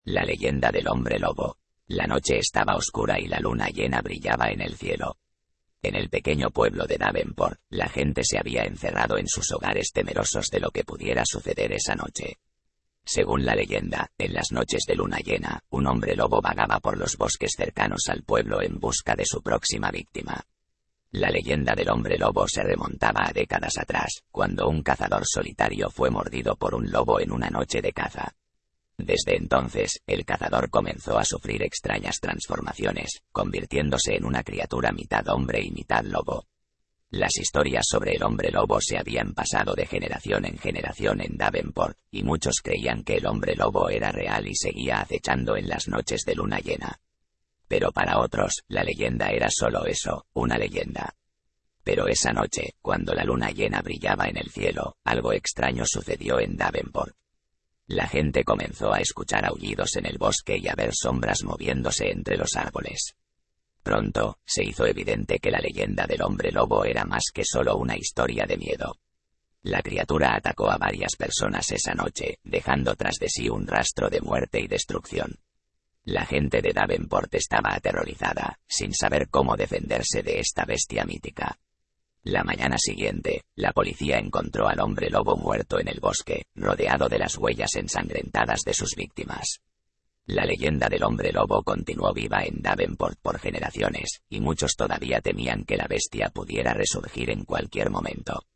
La leyenda del hombre lobo. La noche estaba oscura y la luna llena brillaba en el cielo. En el pequeño pueblo de Davenport, la gente se había encerrado en sus hogares temerosos de lo que pudiera suceder esa noche. Según la leyenda, en las noches de luna llena, un hombre lobo vagaba por los bosques cercanos al pueblo en busca de su próxima víctima. La leyenda del hombre lobo se remontaba a décadas atrás, cuando un cazador solitario fue mordido por un lobo en una noche de caza. Desde entonces, el cazador comenzó a sufrir extrañas transformaciones, convirtiéndose en una criatura mitad hombre y mitad lobo. Las historias sobre el hombre lobo se habían pasado de generación en generación en Davenport, y muchos creían que el hombre lobo era real y seguía acechando en las noches de luna llena. Pero para otros, la leyenda era solo eso, una leyenda. Pero esa noche, cuando la luna llena brillaba en el cielo, algo extraño sucedió en Davenport. La gente comenzó a escuchar aullidos en el bosque y a ver sombras moviéndose entre los árboles. Pronto, se hizo evidente que la leyenda del hombre lobo era más que solo una historia de miedo. La criatura atacó a varias personas esa noche, dejando tras de sí un rastro de muerte y destrucción. La gente de Davenport estaba aterrorizada, sin saber cómo defenderse de esta bestia mítica. La mañana siguiente, la policía encontró al hombre lobo muerto en el bosque, rodeado de las huellas ensangrentadas de sus víctimas. La leyenda del hombre lobo continuó viva en Davenport por generaciones, y muchos todavía temían que la bestia pudiera resurgir en cualquier momento.